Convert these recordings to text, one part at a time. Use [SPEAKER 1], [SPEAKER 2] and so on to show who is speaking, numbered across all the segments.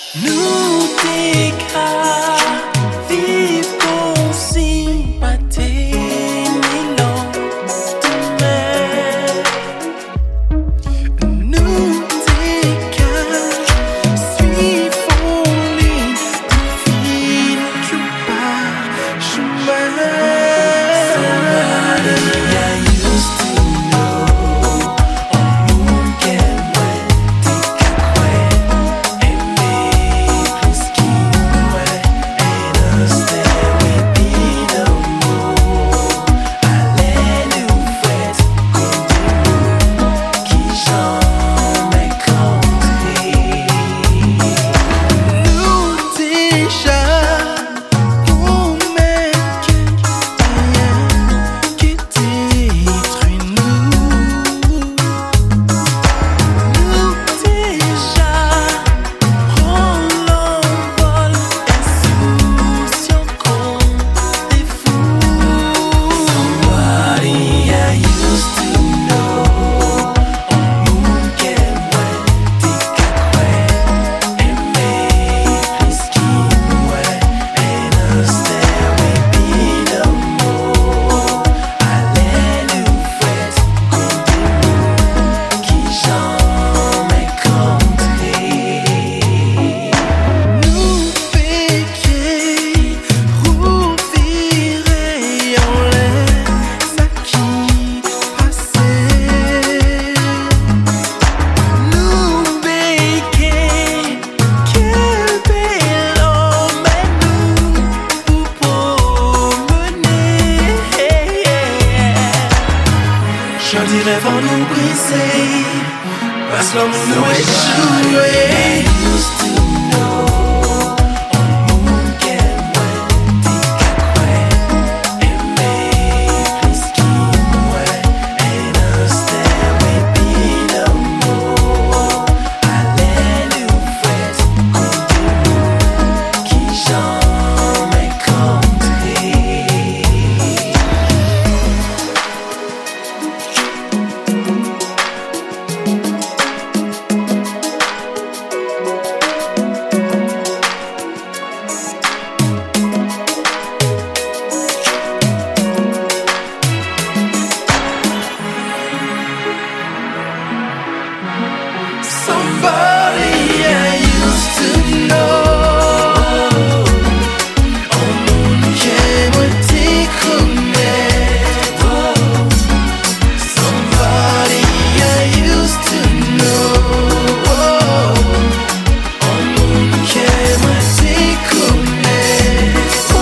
[SPEAKER 1] Nous déclarons vivre comme si matin ni lendemain. Nous déclarons suivons ligne divine qui part chemin. Somebody I used to know, on moon can wait, Joli rêve en nous briser, parce l'homme nous échoué. Somebody I used to know, on moon came when t'y connaître. Somebody I used to know, on moon came when t'y connaître.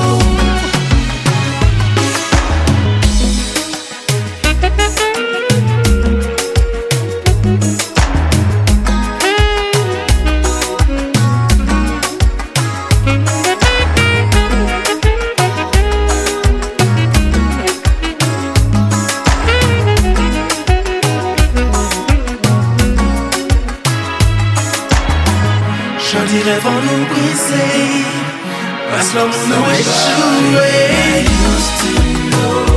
[SPEAKER 1] Joli rêve en nous briser, parce l'homme nous échoué.